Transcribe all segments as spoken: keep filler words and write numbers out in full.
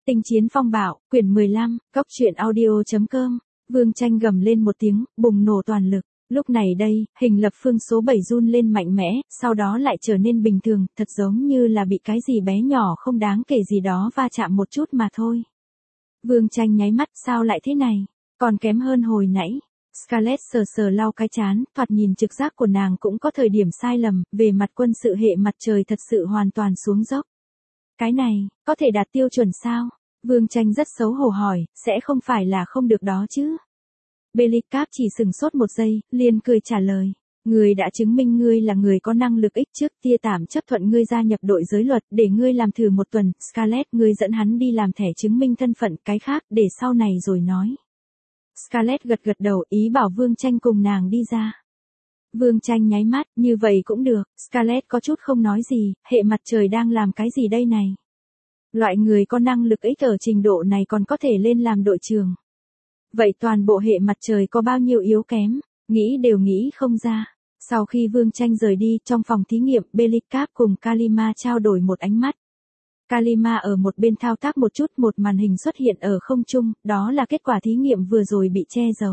Tinh chiến phong bạo, quyển mười lăm, góc truyện audio.com. Vương Tranh gầm lên một tiếng, bùng nổ toàn lực. Lúc này đây, hình lập phương số bảy run lên mạnh mẽ, sau đó lại trở nên bình thường, thật giống như là bị cái gì bé nhỏ không đáng kể gì đó va chạm một chút mà thôi. Vương Tranh nháy mắt, sao lại thế này? Còn kém hơn hồi nãy. Scarlett sờ sờ lau cái trán, thoạt nhìn trực giác của nàng cũng có thời điểm sai lầm, về mặt quân sự hệ mặt trời thật sự hoàn toàn xuống dốc. Cái này, có thể đạt tiêu chuẩn sao? Vương Tranh rất xấu hổ hỏi, sẽ không phải là không được đó chứ? Bellicap chỉ sừng sốt một giây, liền cười trả lời. Ngươi đã chứng minh ngươi là người có năng lực ích trước, tia tảm chấp thuận ngươi gia nhập đội giới luật để ngươi làm thử một tuần, Scarlett ngươi dẫn hắn đi làm thẻ chứng minh thân phận, cái khác để sau này rồi nói. Scarlett gật gật đầu, ý bảo Vương Tranh cùng nàng đi ra. Vương Tranh nháy mắt, như vậy cũng được, Scarlett có chút không nói gì, hệ mặt trời đang làm cái gì đây này? Loại người có năng lực ích ở trình độ này còn có thể lên làm đội trưởng. Vậy toàn bộ hệ mặt trời có bao nhiêu yếu kém, nghĩ đều nghĩ không ra. Sau khi Vương Tranh rời đi, trong phòng thí nghiệm, Bellicap cùng Kalima trao đổi một ánh mắt. Kalima ở một bên thao tác một chút, một màn hình xuất hiện ở không trung, đó là kết quả thí nghiệm vừa rồi bị che giấu.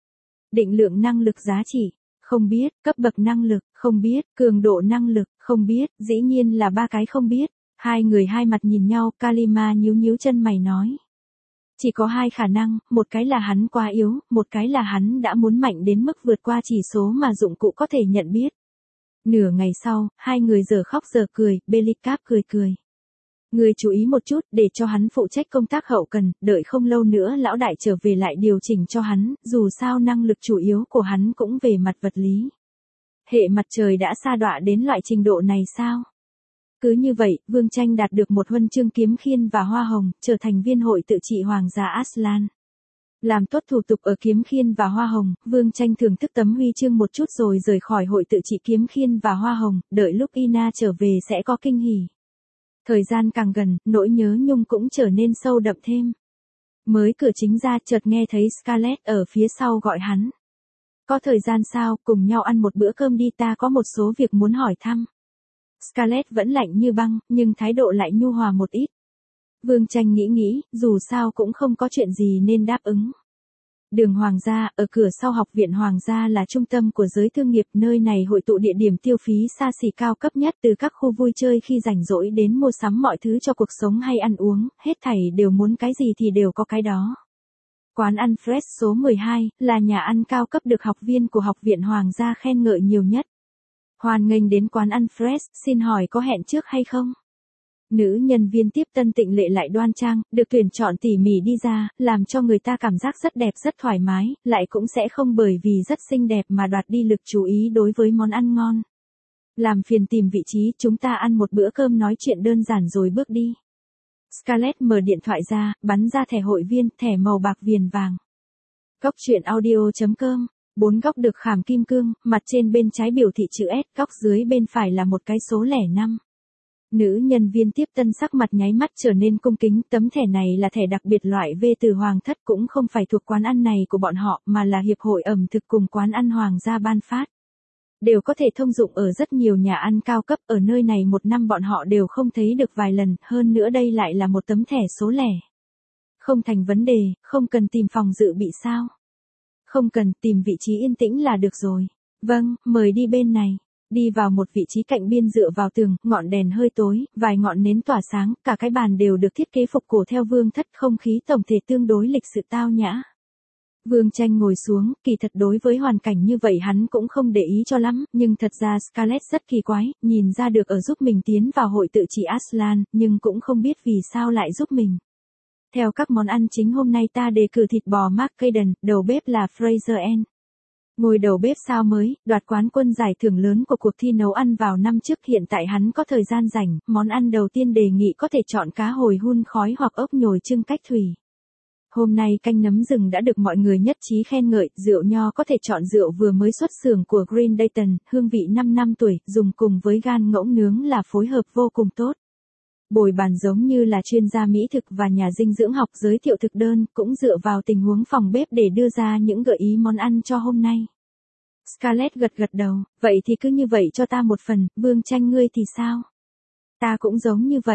Định lượng năng lực giá trị, không biết, cấp bậc năng lực, không biết, cường độ năng lực, không biết, dĩ nhiên là ba cái không biết. Hai người hai mặt nhìn nhau, Kalima nhíu nhíu chân mày nói. Chỉ có hai khả năng, một cái là hắn quá yếu, một cái là hắn đã muốn mạnh đến mức vượt qua chỉ số mà dụng cụ có thể nhận biết. Nửa ngày sau, hai người giờ khóc giờ cười, Bellicap cười cười. Người chú ý một chút, để cho hắn phụ trách công tác hậu cần, đợi không lâu nữa lão đại trở về lại điều chỉnh cho hắn, dù sao năng lực chủ yếu của hắn cũng về mặt vật lý. Hệ mặt trời đã sa đọa đến loại trình độ này sao? Cứ như vậy, Vương Tranh đạt được một huân chương kiếm khiên và hoa hồng, trở thành viên hội tự trị hoàng gia Aslan. Làm tốt thủ tục ở kiếm khiên và hoa hồng, Vương Tranh thưởng thức tấm huy chương một chút rồi rời khỏi hội tự trị kiếm khiên và hoa hồng, đợi lúc Ina trở về sẽ có kinh hỉ. Thời gian càng gần, nỗi nhớ nhung cũng trở nên sâu đậm thêm. Mới cửa chính ra chợt nghe thấy Scarlett ở phía sau gọi hắn. Có thời gian sao, cùng nhau ăn một bữa cơm đi, ta có một số việc muốn hỏi thăm. Scarlett vẫn lạnh như băng, nhưng thái độ lại nhu hòa một ít. Vương Tranh nghĩ nghĩ, dù sao cũng không có chuyện gì nên đáp ứng. Đường Hoàng gia, ở cửa sau học viện Hoàng gia là trung tâm của giới thương nghiệp, nơi này hội tụ địa điểm tiêu phí xa xỉ cao cấp nhất, từ các khu vui chơi khi rảnh rỗi đến mua sắm mọi thứ cho cuộc sống hay ăn uống, hết thảy đều muốn cái gì thì đều có cái đó. Quán ăn Fresh số mười hai, là nhà ăn cao cấp được học viên của học viện Hoàng gia khen ngợi nhiều nhất. Hoan nghênh đến quán ăn Fresh, xin hỏi có hẹn trước hay không? Nữ nhân viên tiếp tân tịnh lệ lại đoan trang, được tuyển chọn tỉ mỉ đi ra, làm cho người ta cảm giác rất đẹp rất thoải mái, lại cũng sẽ không bởi vì rất xinh đẹp mà đoạt đi lực chú ý đối với món ăn ngon. Làm phiền tìm vị trí, chúng ta ăn một bữa cơm nói chuyện đơn giản rồi bước đi. Scarlett mở điện thoại ra, bắn ra thẻ hội viên, thẻ màu bạc viền vàng. Góc truyện audio.com. Bốn góc được khảm kim cương, mặt trên bên trái biểu thị chữ S, góc dưới bên phải là một cái số lẻ năm. Nữ nhân viên tiếp tân sắc mặt nháy mắt trở nên cung kính, tấm thẻ này là thẻ đặc biệt loại V từ Hoàng thất, cũng không phải thuộc quán ăn này của bọn họ, mà là hiệp hội ẩm thực cùng quán ăn Hoàng gia ban phát. Đều có thể thông dụng ở rất nhiều nhà ăn cao cấp, ở nơi này một năm bọn họ đều không thấy được vài lần, hơn nữa đây lại là một tấm thẻ số lẻ. Không thành vấn đề, không cần tìm phòng dự bị sao? Không cần, tìm vị trí yên tĩnh là được rồi. Vâng, mời đi bên này. Đi vào một vị trí cạnh biên dựa vào tường, ngọn đèn hơi tối, vài ngọn nến tỏa sáng, cả cái bàn đều được thiết kế phục cổ theo vương thất, không khí tổng thể tương đối lịch sự tao nhã. Vương Tranh ngồi xuống, kỳ thật đối với hoàn cảnh như vậy hắn cũng không để ý cho lắm, nhưng thật ra Scarlett rất kỳ quái, nhìn ra được ở giúp mình tiến vào hội tự trị Aslan, nhưng cũng không biết vì sao lại giúp mình. Theo các món ăn chính hôm nay ta đề cử thịt bò Marcaden, đầu bếp là Fraser N. Ngôi đầu bếp sao mới, đoạt quán quân giải thưởng lớn của cuộc thi nấu ăn vào năm trước, hiện tại hắn có thời gian rảnh, món ăn đầu tiên đề nghị có thể chọn cá hồi hun khói hoặc ốc nhồi trưng cách thủy. Hôm nay canh nấm rừng đã được mọi người nhất trí khen ngợi, rượu nho có thể chọn rượu vừa mới xuất xưởng của Green Dayton, hương vị năm năm tuổi, dùng cùng với gan ngỗng nướng là phối hợp vô cùng tốt. Bồi bàn giống như là chuyên gia mỹ thực và nhà dinh dưỡng học giới thiệu thực đơn, cũng dựa vào tình huống phòng bếp để đưa ra những gợi ý món ăn cho hôm nay. Scarlett gật gật đầu, vậy thì cứ như vậy cho ta một phần, Vương Tranh ngươi thì sao? Ta cũng giống như vậy.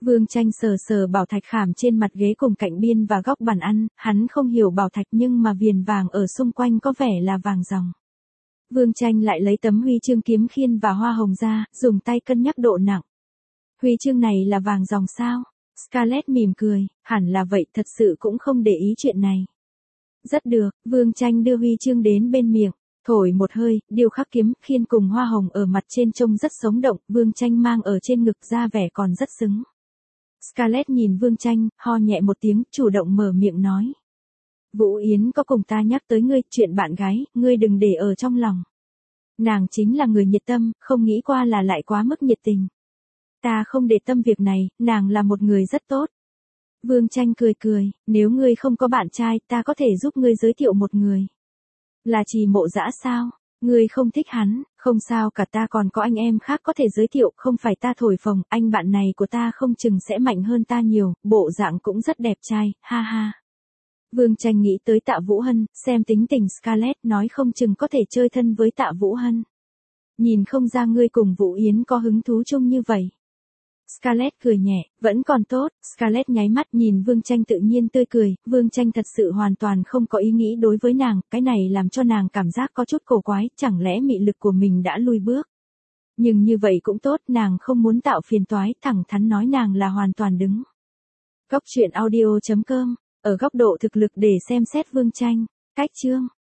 Vương Tranh sờ sờ bảo thạch khảm trên mặt ghế cùng cạnh biên và góc bàn ăn, hắn không hiểu bảo thạch nhưng mà viền vàng ở xung quanh có vẻ là vàng ròng. Vương Tranh lại lấy tấm huy chương kiếm khiên và hoa hồng ra, dùng tay cân nhắc độ nặng. Huy chương này là vàng ròng sao? Scarlett mỉm cười, hẳn là vậy, thật sự cũng không để ý chuyện này. Rất được, Vương Tranh đưa huy chương đến bên miệng, thổi một hơi, điêu khắc kiếm khiên cùng hoa hồng ở mặt trên trông rất sống động, Vương Tranh mang ở trên ngực ra vẻ còn rất xứng. Scarlett nhìn Vương Tranh, ho nhẹ một tiếng, chủ động mở miệng nói. Vũ Yến có cùng ta nhắc tới ngươi, chuyện bạn gái, ngươi đừng để ở trong lòng. Nàng chính là người nhiệt tâm, không nghĩ qua là lại quá mức nhiệt tình. Ta không để tâm việc này, nàng là một người rất tốt. Vương Tranh cười cười, nếu ngươi không có bạn trai, ta có thể giúp ngươi giới thiệu một người. Là Trì Mộ Dã sao? Ngươi không thích hắn, không sao cả, ta còn có anh em khác có thể giới thiệu, không phải ta thổi phồng, anh bạn này của ta không chừng sẽ mạnh hơn ta nhiều, bộ dạng cũng rất đẹp trai, ha ha. Vương Tranh nghĩ tới Tạ Vũ Hân, xem tính tình Scarlett nói không chừng có thể chơi thân với Tạ Vũ Hân. Nhìn không ra ngươi cùng Vũ Yến có hứng thú chung như vậy. Scarlett cười nhẹ, vẫn còn tốt, Scarlett nháy mắt nhìn Vương Tranh tự nhiên tươi cười, Vương Tranh thật sự hoàn toàn không có ý nghĩ đối với nàng, cái này làm cho nàng cảm giác có chút cổ quái, chẳng lẽ mị lực của mình đã lui bước. Nhưng như vậy cũng tốt, nàng không muốn tạo phiền toái, thẳng thắn nói nàng là hoàn toàn đứng. Góc truyện audio chấm com, ở góc độ thực lực để xem xét Vương Tranh, cách chương.